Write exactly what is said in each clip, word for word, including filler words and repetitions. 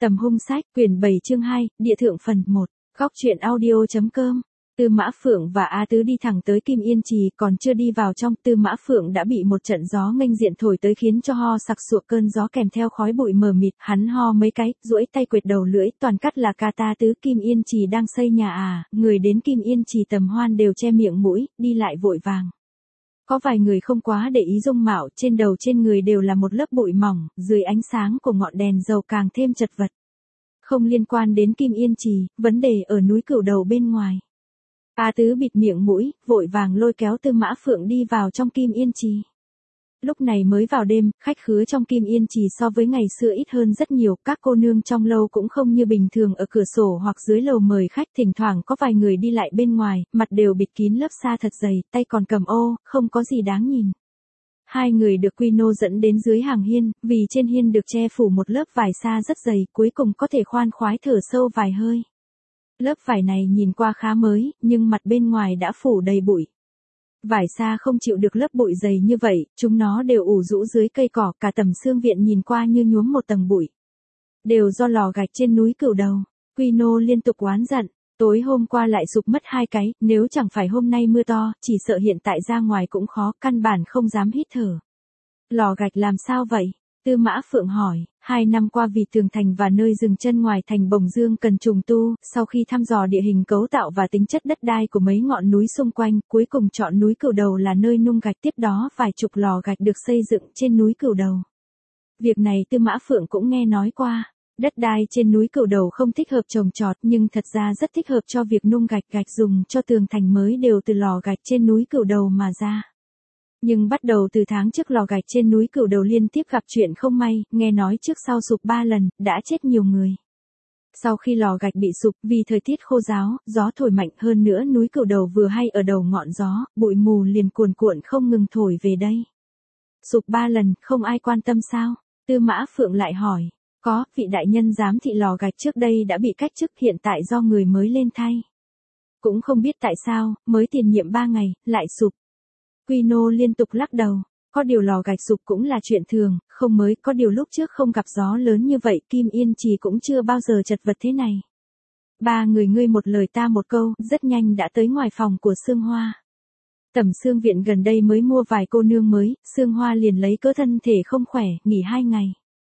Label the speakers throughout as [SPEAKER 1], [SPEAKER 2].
[SPEAKER 1] Tầm hung sách, quyển bảy chương hai, địa thượng phần một, góc truyện audio.com. Tư Mã Phượng và A Tứ đi thẳng tới Kim Yên Trì, còn chưa đi vào trong, Tư Mã Phượng đã bị một trận gió nghênh diện thổi tới khiến cho ho sặc sụa, cơn gió kèm theo khói bụi mờ mịt, hắn ho mấy cái, duỗi tay quệt đầu lưỡi, toàn cắt là ca ta tứ. Kim Yên Trì đang xây nhà à, người đến Kim Yên Trì tầm hoan đều che miệng mũi, đi lại vội vàng. Có vài người không quá để ý dung mạo, trên đầu trên người đều là một lớp bụi mỏng, dưới ánh sáng của ngọn đèn dầu càng thêm chật vật. Không liên quan đến Kim Yên Trì, vấn đề ở núi Cửu Đầu bên ngoài. A Tứ bịt miệng mũi, vội vàng lôi kéo Tư Mã Phượng đi vào trong Kim Yên Trì. Lúc này mới vào đêm, khách khứa trong Kim Yên Trì so với ngày xưa ít hơn rất nhiều, các cô nương trong lâu cũng không như bình thường ở cửa sổ hoặc dưới lầu mời khách, thỉnh thoảng có vài người đi lại bên ngoài, mặt đều bịt kín lớp sa thật dày, tay còn cầm ô, không có gì đáng nhìn. Hai người được Quy Nô dẫn đến dưới hàng hiên, vì trên hiên được che phủ một lớp vải sa rất dày, cuối cùng có thể khoan khoái thở sâu vài hơi. Lớp vải này nhìn qua khá mới, nhưng mặt bên ngoài đã phủ đầy bụi. Vải sa không chịu được lớp bụi dày như vậy, chúng nó đều ủ rũ dưới cây cỏ, cả tầm xương viện nhìn qua như nhuốm một tầng bụi. Đều do lò gạch trên núi Cửu Đầu. Quy Nô liên tục oán giận, tối hôm qua lại sụp mất hai cái, nếu chẳng phải hôm nay mưa to, chỉ sợ hiện tại ra ngoài cũng khó, căn bản không dám hít thở. Lò gạch làm sao vậy? Tư Mã Phượng hỏi, hai năm qua vì tường thành và nơi dừng chân ngoài thành Bồng Dương cần trùng tu, sau khi thăm dò địa hình cấu tạo và tính chất đất đai của mấy ngọn núi xung quanh, cuối cùng chọn núi Cửu Đầu là nơi nung gạch, tiếp đó vài chục lò gạch được xây dựng trên núi Cửu Đầu. Việc này Tư Mã Phượng cũng nghe nói qua, đất đai trên núi Cửu Đầu không thích hợp trồng trọt nhưng thật ra rất thích hợp cho việc nung gạch, gạch dùng cho tường thành mới đều từ lò gạch trên núi Cửu Đầu mà ra. Nhưng bắt đầu từ tháng trước lò gạch trên núi Cửu Đầu liên tiếp gặp chuyện không may, nghe nói trước sau sụp ba lần, đã chết nhiều người. Sau khi lò gạch bị sụp, vì thời tiết khô ráo, gió thổi mạnh hơn nữa núi Cửu Đầu vừa hay ở đầu ngọn gió, bụi mù liền cuồn cuộn không ngừng thổi về đây. Sụp ba lần, không ai quan tâm sao? Tư Mã Phượng lại hỏi, có, vị đại nhân giám thị lò gạch trước đây đã bị cách chức, hiện tại do người mới lên thay. Cũng không biết tại sao, mới tiền nhiệm ba ngày, lại sụp. Quy Nô liên tục lắc đầu, có điều lò gạch sụp cũng là chuyện thường, không mới, có điều lúc trước không gặp gió lớn như vậy, Kim Yên Trì cũng chưa bao giờ chật vật thế này. Ba người ngươi một lời ta một câu, rất nhanh đã tới ngoài phòng của Sương Hoa. Tẩm Sương viện gần đây mới mua vài cô nương mới, Sương Hoa liền lấy cớ thân thể không khỏe, nghỉ hai ngày.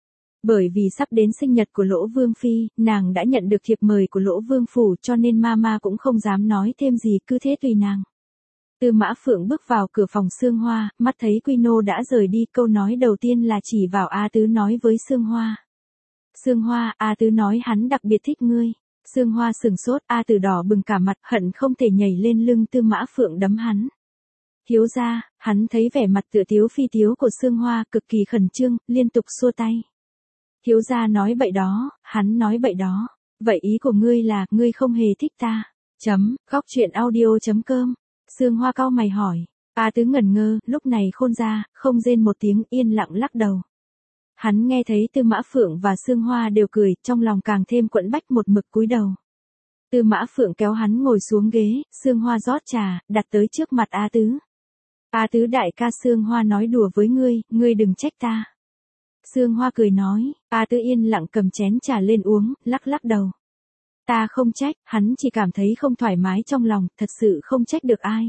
[SPEAKER 1] Bởi vì sắp đến sinh nhật của Lỗ Vương Phi, nàng đã nhận được thiệp mời của Lỗ Vương Phủ cho nên Mama cũng không dám nói thêm gì, cứ thế tùy nàng. Tư Mã Phượng bước vào cửa phòng Sương Hoa, mắt thấy Quy Nô đã rời đi, câu nói đầu tiên là chỉ vào A Tứ nói với Sương Hoa. Sương Hoa, A Tứ nói hắn đặc biệt thích ngươi. Sương Hoa sừng sốt, A Tứ đỏ bừng cả mặt, hận không thể nhảy lên lưng Tư Mã Phượng đấm hắn. Thiếu gia, hắn thấy vẻ mặt tựa tiếu phi tiếu của Sương Hoa cực kỳ khẩn trương, liên tục xua tay. Thiếu gia nói bậy đó, hắn nói bậy đó. Vậy ý của ngươi là, ngươi không hề thích ta. Chấm, góc truyện audio.com. Sương Hoa cau mày hỏi. A Tứ ngẩn ngơ, lúc này khôn ra, không rên một tiếng, yên lặng lắc đầu. Hắn nghe thấy Tư Mã Phượng và Sương Hoa đều cười, trong lòng càng thêm quẫn bách, một mực cúi đầu. Tư Mã Phượng kéo hắn ngồi xuống ghế, Sương Hoa rót trà, đặt tới trước mặt A Tứ. A Tứ đại ca, Sương Hoa nói đùa với ngươi, ngươi đừng trách ta. Sương Hoa cười nói, A Tứ yên lặng cầm chén trà lên uống, lắc lắc đầu. Ta không trách, hắn chỉ cảm thấy không thoải mái trong lòng, thật sự không trách được ai.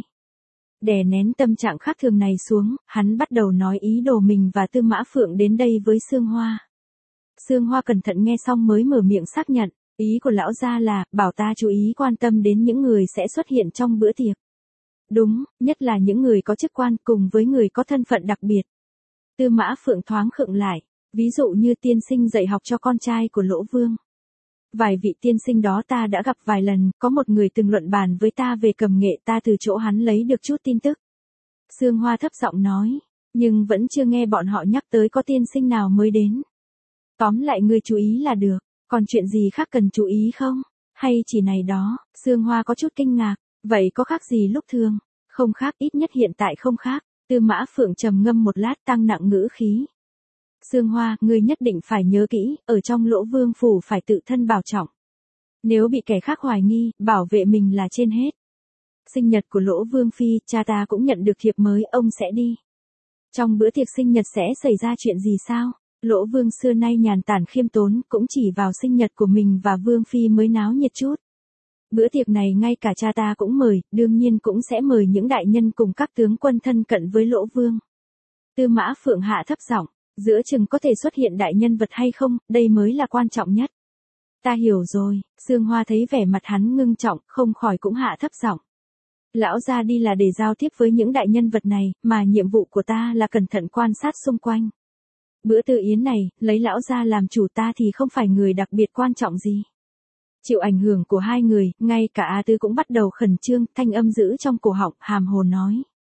[SPEAKER 1] Đè nén tâm trạng khác thường này xuống, hắn bắt đầu nói ý đồ mình và Tư Mã Phượng đến đây với Sương Hoa. Sương Hoa cẩn thận nghe xong mới mở miệng xác nhận, ý của lão gia là, bảo ta chú ý quan tâm đến những người sẽ xuất hiện trong bữa tiệc. Đúng, nhất là những người có chức quan cùng với người có thân phận đặc biệt. Tư Mã Phượng thoáng khựng lại, ví dụ như tiên sinh dạy học cho con trai của Lỗ Vương. Vài vị tiên sinh đó ta đã gặp vài lần, có một người từng luận bàn với ta về cầm nghệ, ta từ chỗ hắn lấy được chút tin tức. Sương Hoa thấp giọng nói, nhưng vẫn chưa nghe bọn họ nhắc tới có tiên sinh nào mới đến. Tóm lại ngươi chú ý là được, còn chuyện gì khác cần chú ý không? Hay chỉ này đó? Sương Hoa có chút kinh ngạc, vậy có khác gì lúc thường? Không khác, ít nhất hiện tại không khác. Tư Mã Phượng trầm ngâm một lát, tăng nặng ngữ khí. Sương Hoa, ngươi nhất định phải nhớ kỹ, ở trong Lỗ Vương Phủ phải tự thân bảo trọng. Nếu bị kẻ khác hoài nghi, bảo vệ mình là trên hết. Sinh nhật của Lỗ Vương Phi, cha ta cũng nhận được thiệp mới, ông sẽ đi. Trong bữa tiệc sinh nhật sẽ xảy ra chuyện gì sao? Lỗ Vương xưa nay nhàn tản khiêm tốn, cũng chỉ vào sinh nhật của mình và Vương Phi mới náo nhiệt chút. Bữa tiệc này ngay cả cha ta cũng mời, đương nhiên cũng sẽ mời những đại nhân cùng các tướng quân thân cận với Lỗ Vương. Tư Mã Phượng hạ thấp giọng, giữa chừng có thể xuất hiện đại nhân vật hay không, đây mới là quan trọng nhất. Ta hiểu rồi, Sương Hoa thấy vẻ mặt hắn ngưng trọng, không khỏi cũng hạ thấp giọng. Lão gia đi là để giao tiếp với những đại nhân vật này, mà nhiệm vụ của ta là cẩn thận quan sát xung quanh. Bữa tư yến này, lấy lão gia làm chủ ta thì không phải người đặc biệt quan trọng gì. Chịu ảnh hưởng của hai người, ngay cả A Tứ cũng bắt đầu khẩn trương, thanh âm giữ trong cổ họng, hàm hồ nói.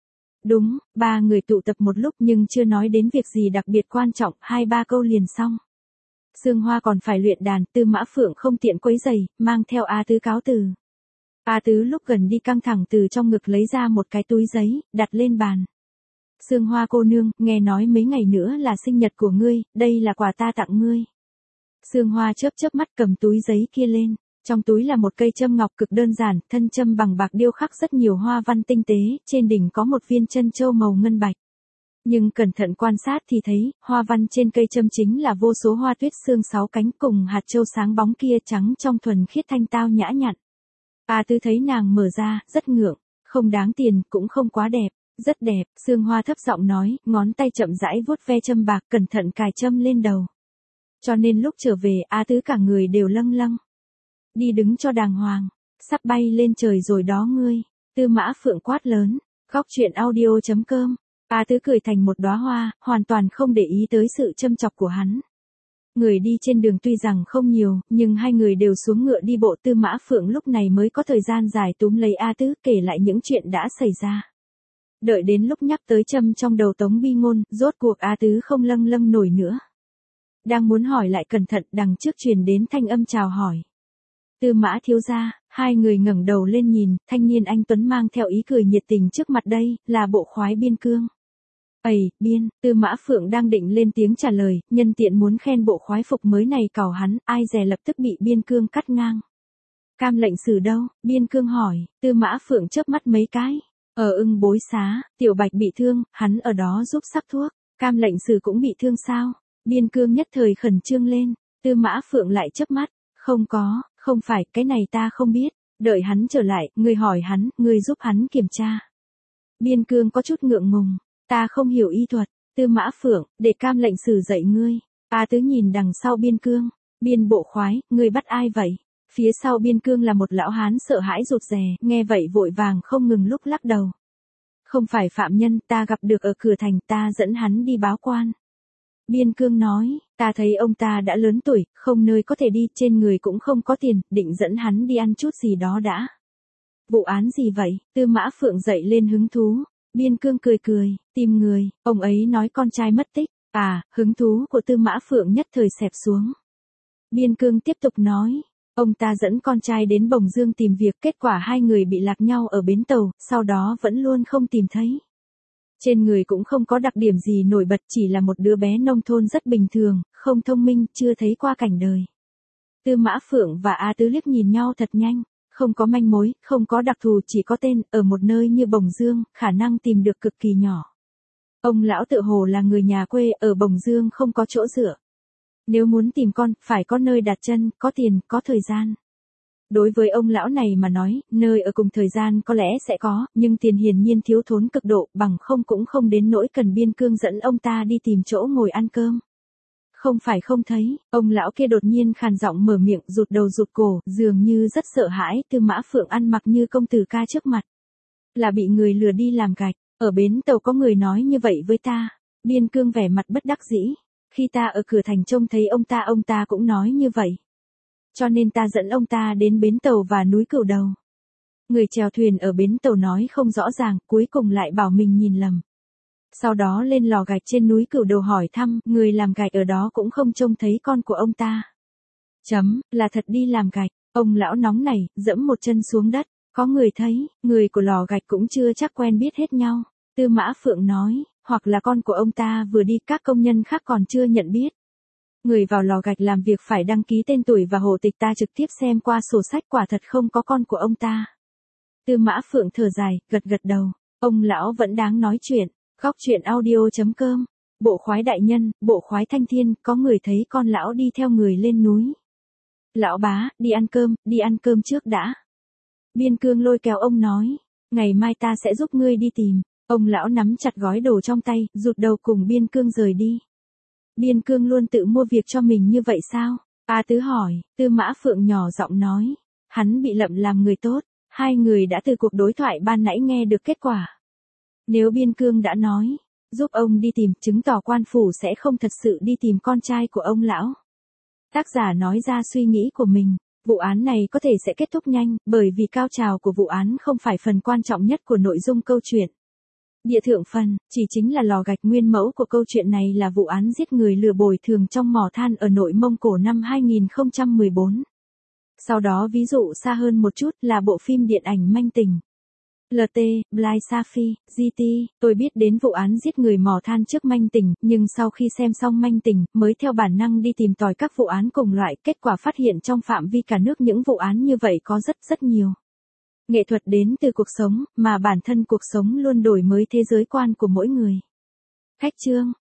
[SPEAKER 1] Đúng, ba người tụ tập một lúc nhưng chưa nói đến việc gì đặc biệt quan trọng, hai ba câu liền xong. Sương Hoa còn phải luyện đàn, Tư Mã Phượng không tiện quấy giày, mang theo A Tứ cáo từ. A Tứ lúc gần đi căng thẳng từ trong ngực lấy ra một cái túi giấy, đặt lên bàn. Sương Hoa cô nương, nghe nói mấy ngày nữa là sinh nhật của ngươi, đây là quà ta tặng ngươi. Sương Hoa chớp chớp mắt cầm túi giấy kia lên, trong túi là một cây châm ngọc cực đơn giản, thân châm bằng bạc điêu khắc rất nhiều hoa văn tinh tế, trên đỉnh có một viên chân châu màu ngân bạch. Nhưng cẩn thận quan sát thì thấy, hoa văn trên cây châm chính là vô số hoa tuyết xương sáu cánh cùng hạt châu sáng bóng kia trắng trong thuần khiết thanh tao nhã nhặn. A Tứ thấy nàng mở ra, rất ngượng, không đáng tiền, cũng không quá đẹp, rất đẹp, Sương Hoa thấp giọng nói, ngón tay chậm rãi vuốt ve châm bạc cẩn thận cài châm lên đầu. Cho nên lúc trở về, A Tứ cả người đều lâng lâng. Đi đứng cho đàng hoàng, sắp bay lên trời rồi đó ngươi. Tư Mã Phượng quát lớn, góc truyện audio chấm com. A Tứ cười thành một đóa hoa, hoàn toàn không để ý tới sự châm chọc của hắn. Người đi trên đường tuy rằng không nhiều, nhưng hai người đều xuống ngựa đi bộ. Tư Mã Phượng lúc này mới có thời gian dài túm lấy A Tứ kể lại những chuyện đã xảy ra. Đợi đến lúc nhắc tới châm trong đầu Tống Bi Ngôn, rốt cuộc A Tứ không lâng lâng nổi nữa. Đang muốn hỏi lại cẩn thận, đằng trước truyền đến thanh âm chào hỏi. Tư Mã thiếu gia, hai người ngẩng đầu lên nhìn, thanh niên anh tuấn mang theo ý cười nhiệt tình trước mặt đây, là bộ khoái Biên Cương. Ầy, Biên, Tư Mã Phượng đang định lên tiếng trả lời, nhân tiện muốn khen bộ khoái phục mới này cào hắn, ai dè lập tức bị Biên Cương cắt ngang. Cam lệnh sử đâu? Biên Cương hỏi. Tư Mã Phượng chớp mắt mấy cái. Ở Ưng Bối Xá, Tiểu Bạch bị thương, hắn ở đó giúp sắc thuốc. Cam lệnh sử cũng bị thương sao? Biên Cương nhất thời khẩn trương lên. Tư Mã Phượng lại chớp mắt. Không có, không phải, cái này ta không biết. Đợi hắn trở lại, ngươi hỏi hắn, ngươi giúp hắn kiểm tra. Biên Cương có chút ngượng ngùng. Ta không hiểu y thuật. Tư Mã Phượng, để Cam lệnh sử dạy ngươi. A Tứ nhìn đằng sau Biên Cương. Biên bộ khoái, ngươi bắt ai vậy? Phía sau Biên Cương là một lão hán sợ hãi rụt rè, nghe vậy vội vàng không ngừng lúc lắc đầu. Không phải phạm nhân, ta gặp được ở cửa thành, ta dẫn hắn đi báo quan. Biên Cương nói, ta thấy ông ta đã lớn tuổi, không nơi có thể đi, trên người cũng không có tiền, định dẫn hắn đi ăn chút gì đó đã. Vụ án gì vậy? Tư Mã Phượng dậy lên hứng thú. Biên Cương cười cười, tìm người, ông ấy nói con trai mất tích. À, hứng thú của Tư Mã Phượng nhất thời xẹp xuống. Biên Cương tiếp tục nói. Ông ta dẫn con trai đến Bồng Dương tìm việc, kết quả hai người bị lạc nhau ở bến tàu, sau đó vẫn luôn không tìm thấy. Trên người cũng không có đặc điểm gì nổi bật, chỉ là một đứa bé nông thôn rất bình thường, không thông minh, chưa thấy qua cảnh đời. Tư Mã Phượng và A Tứ liếc nhìn nhau thật nhanh, không có manh mối, không có đặc thù, chỉ có tên, ở một nơi như Bồng Dương, khả năng tìm được cực kỳ nhỏ. Ông lão tự hồ là người nhà quê, ở Bồng Dương không có chỗ dựa. Nếu muốn tìm con, phải có nơi đặt chân, có tiền, có thời gian. Đối với ông lão này mà nói, nơi ở cùng thời gian có lẽ sẽ có, nhưng tiền hiển nhiên thiếu thốn cực độ, bằng không cũng không đến nỗi cần Biên Cương dẫn ông ta đi tìm chỗ ngồi ăn cơm. Không phải không thấy, ông lão kia đột nhiên khàn giọng mở miệng, rụt đầu rụt cổ, dường như rất sợ hãi. Tư Mã Phượng ăn mặc như công tử ca trước mặt. Là bị người lừa đi làm gạch, ở bến tàu có người nói như vậy với ta. Biên Cương vẻ mặt bất đắc dĩ. Khi ta ở cửa thành trông thấy ông ta, ông ta cũng nói như vậy. Cho nên ta dẫn ông ta đến bến tàu và núi Cửu Đầu. Người chèo thuyền ở bến tàu nói không rõ ràng, cuối cùng lại bảo mình nhìn lầm. Sau đó lên lò gạch trên núi Cửu Đầu hỏi thăm, người làm gạch ở đó cũng không trông thấy con của ông ta. Chấm, là thật đi làm gạch, ông lão nóng này, dẫm một chân xuống đất, có người thấy, người của lò gạch cũng chưa chắc quen biết hết nhau. Tư Mã Phượng nói, hoặc là con của ông ta vừa đi, các công nhân khác còn chưa nhận biết. Người vào lò gạch làm việc phải đăng ký tên tuổi và hộ tịch, ta trực tiếp xem qua sổ sách, quả thật không có con của ông ta. Tư Mã Phượng thở dài, gật gật đầu, ông lão vẫn đáng nói chuyện. Góc truyện audio chấm com Bộ khoái đại nhân, bộ khoái thanh thiên, có người thấy con lão đi theo người lên núi. Lão bá, đi ăn cơm, đi ăn cơm trước đã. Biên Cương lôi kéo ông nói, ngày mai ta sẽ giúp ngươi đi tìm. Ông lão nắm chặt gói đồ trong tay, rụt đầu cùng Biên Cương rời đi. Biên Cương luôn tự mua việc cho mình như vậy sao? A Tứ hỏi, Tư Mã Phượng nhỏ giọng nói, hắn bị lậm làm người tốt, hai người đã từ cuộc đối thoại ban nãy nghe được kết quả. Nếu Biên Cương đã nói, giúp ông đi tìm, chứng tỏ quan phủ sẽ không thật sự đi tìm con trai của ông lão. Tác giả nói ra suy nghĩ của mình, vụ án này có thể sẽ kết thúc nhanh, bởi vì cao trào của vụ án không phải phần quan trọng nhất của nội dung câu chuyện. Địa thượng phần, chỉ chính là lò gạch nguyên mẫu của câu chuyện này là vụ án giết người lừa bồi thường trong mỏ than ở nội Mông Cổ năm hai nghìn không trăm mười bốn. Sau đó ví dụ xa hơn một chút là bộ phim điện ảnh Manh Tình. lờ tê, Blind Safi, giê tê, tôi biết đến vụ án giết người mỏ than trước Manh Tình, nhưng sau khi xem xong Manh Tình, mới theo bản năng đi tìm tòi các vụ án cùng loại, kết quả phát hiện trong phạm vi cả nước những vụ án như vậy có rất rất nhiều. Nghệ thuật đến từ cuộc sống, mà bản thân cuộc sống luôn đổi mới thế giới quan của mỗi người. Khách chương